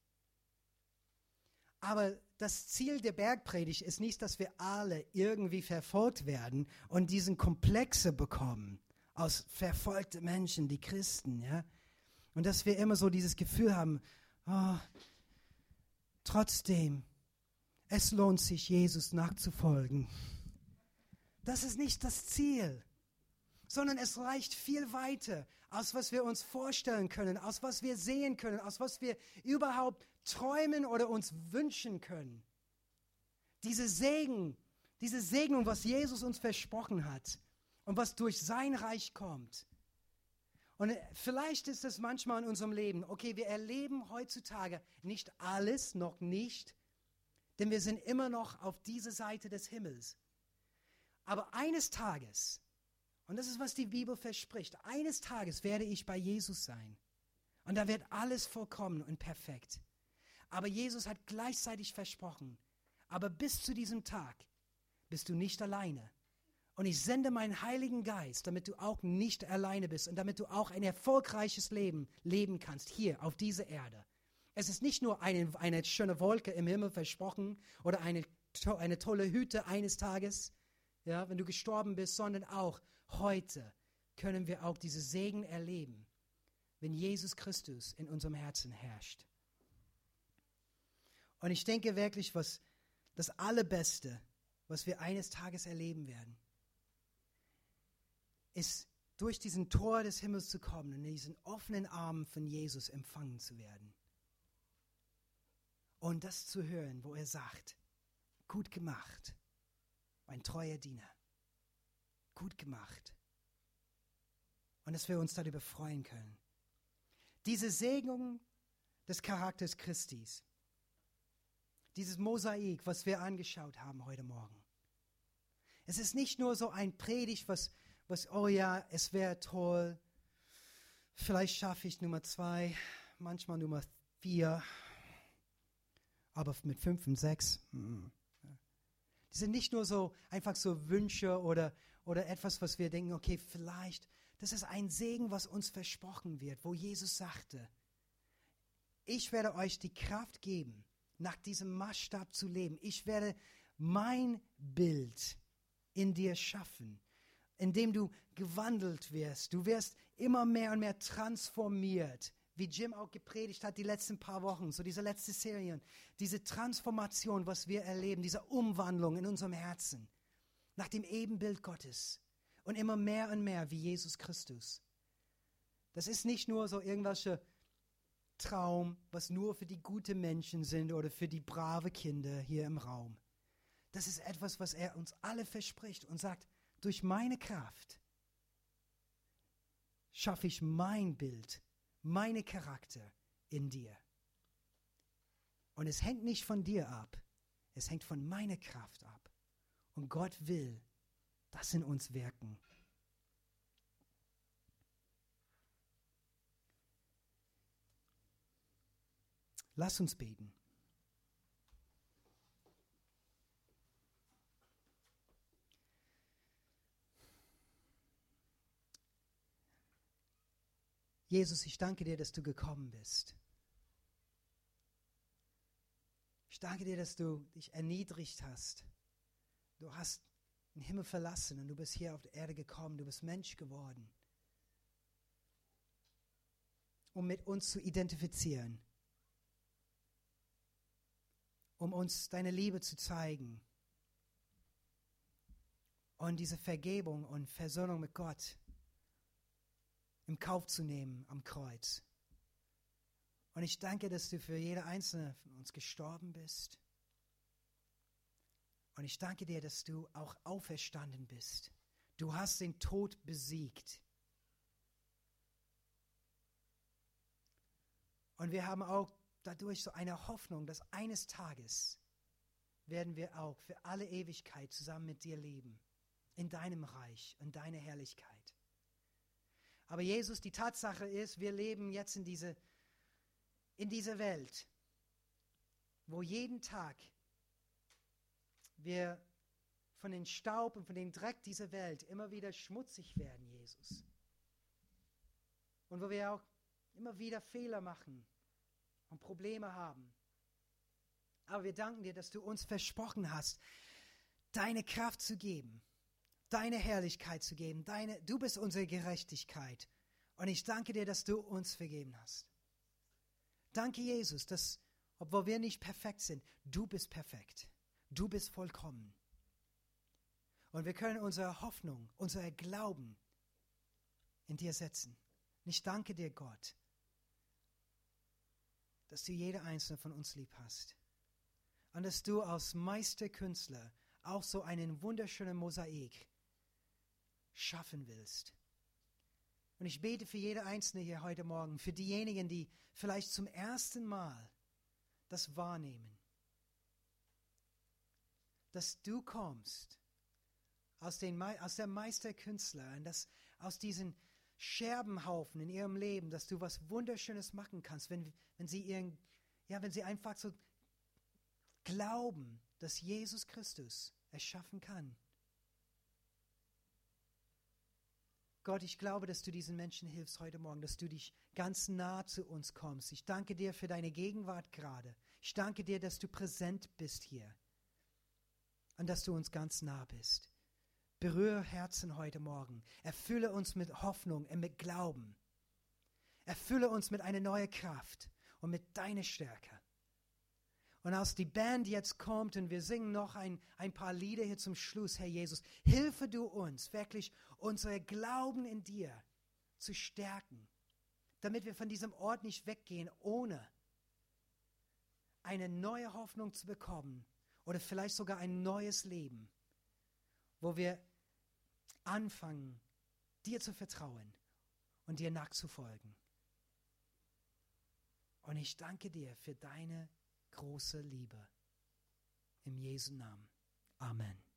Aber das Ziel der Bergpredigt ist nicht, dass wir alle irgendwie verfolgt werden und diesen Komplexe bekommen aus verfolgten Menschen, die Christen, ja. Und dass wir immer so dieses Gefühl haben, oh, trotzdem, es lohnt sich, Jesus nachzufolgen. Das ist nicht das Ziel, sondern es reicht viel weiter, aus was wir uns vorstellen können, aus was wir sehen können, aus was wir überhaupt träumen oder uns wünschen können. Diese Segen, diese Segnung, was Jesus uns versprochen hat und was durch sein Reich kommt. Und vielleicht ist es manchmal in unserem Leben, okay, wir erleben heutzutage nicht alles, noch nicht, denn wir sind immer noch auf dieser Seite des Himmels. Aber eines Tages, und das ist, was die Bibel verspricht, eines Tages werde ich bei Jesus sein. Und da wird alles vollkommen und perfekt. Aber Jesus hat gleichzeitig versprochen, aber bis zu diesem Tag bist du nicht alleine. Und ich sende meinen Heiligen Geist, damit du auch nicht alleine bist und damit du auch ein erfolgreiches Leben leben kannst, hier auf dieser Erde. Es ist nicht nur eine, eine schöne Wolke im Himmel versprochen oder eine, eine tolle Hütte eines Tages, ja, wenn du gestorben bist, sondern auch heute können wir auch diese Segen erleben, wenn Jesus Christus in unserem Herzen herrscht. Und ich denke wirklich, was das Allerbeste, was wir eines Tages erleben werden, ist, durch diesen Tor des Himmels zu kommen und in diesen offenen Armen von Jesus empfangen zu werden. Und das zu hören, wo er sagt, gut gemacht, mein treuer Diener, gut gemacht. Und dass wir uns darüber freuen können. Diese Segnung des Charakters Christis, dieses Mosaik, was wir angeschaut haben heute Morgen. Es ist nicht nur so ein Predigt, was Was, oh ja, es wäre toll, vielleicht schaffe ich Nummer zwei, manchmal Nummer vier, aber mit fünf und sechs. Mm. Die sind nicht nur so einfach so Wünsche oder, oder etwas, was wir denken, okay, vielleicht, das ist ein Segen, was uns versprochen wird, wo Jesus sagte, ich werde euch die Kraft geben, nach diesem Maßstab zu leben. Ich werde mein Bild in dir schaffen, indem du gewandelt wirst. Du wirst immer mehr und mehr transformiert, wie Jim auch gepredigt hat die letzten paar Wochen, so diese letzte Serien, diese Transformation, was wir erleben, diese Umwandlung in unserem Herzen, nach dem Ebenbild Gottes und immer mehr und mehr wie Jesus Christus. Das ist nicht nur so irgendwelche Traum, was nur für die guten Menschen sind oder für die brave Kinder hier im Raum. Das ist etwas, was er uns alle verspricht und sagt, durch meine Kraft schaffe ich mein Bild, meine Charakter in dir. Und es hängt nicht von dir ab, es hängt von meiner Kraft ab. Und Gott will das in uns wirken. Lass uns beten. Jesus, ich danke dir, dass du gekommen bist. Ich danke dir, dass du dich erniedrigt hast. Du hast den Himmel verlassen und du bist hier auf die Erde gekommen. Du bist Mensch geworden, um mit uns zu identifizieren, um uns deine Liebe zu zeigen und diese Vergebung und Versöhnung mit Gott im Kauf zu nehmen am Kreuz. Und ich danke, dass du für jede einzelne von uns gestorben bist. Und ich danke dir, dass du auch auferstanden bist. Du hast den Tod besiegt. Und wir haben auch dadurch so eine Hoffnung, dass eines Tages werden wir auch für alle Ewigkeit zusammen mit dir leben. In deinem Reich, in deiner Herrlichkeit. Aber Jesus, die Tatsache ist, wir leben jetzt in, diese, in dieser Welt, wo jeden Tag wir von dem Staub und von dem Dreck dieser Welt immer wieder schmutzig werden, Jesus. Und wo wir auch immer wieder Fehler machen und Probleme haben. Aber wir danken dir, dass du uns versprochen hast, deine Kraft zu geben. Deine Herrlichkeit zu geben. Deine, du bist unsere Gerechtigkeit. Und ich danke dir, dass du uns vergeben hast. Danke, Jesus, dass, obwohl wir nicht perfekt sind, du bist perfekt. Du bist vollkommen. Und wir können unsere Hoffnung, unser Glauben in dir setzen. Und ich danke dir, Gott, dass du jede einzelne von uns lieb hast. Und dass du als Meisterkünstler auch so einen wunderschönen Mosaik schaffen willst. Und ich bete für jede Einzelne hier heute Morgen, für diejenigen, die vielleicht zum ersten Mal das wahrnehmen, dass du kommst aus, den, aus der Meisterkünstler und dass aus diesen Scherbenhaufen in ihrem Leben, dass du was Wunderschönes machen kannst, wenn, wenn, sie, ihren, ja, wenn sie einfach so glauben, dass Jesus Christus es schaffen kann. Gott, ich glaube, dass du diesen Menschen hilfst heute Morgen, dass du dich ganz nah zu uns kommst. Ich danke dir für deine Gegenwart gerade. Ich danke dir, dass du präsent bist hier und dass du uns ganz nah bist. Berühre Herzen heute Morgen. Erfülle uns mit Hoffnung und mit Glauben. Erfülle uns mit einer neuen Kraft und mit deiner Stärke. Und als die Band jetzt kommt und wir singen noch ein, ein paar Lieder hier zum Schluss, Herr Jesus, hilfe du uns, wirklich unser Glauben in dir zu stärken, damit wir von diesem Ort nicht weggehen, ohne eine neue Hoffnung zu bekommen oder vielleicht sogar ein neues Leben, wo wir anfangen, dir zu vertrauen und dir nachzufolgen. Und ich danke dir für deine große Liebe. Im Jesu Namen. Amen.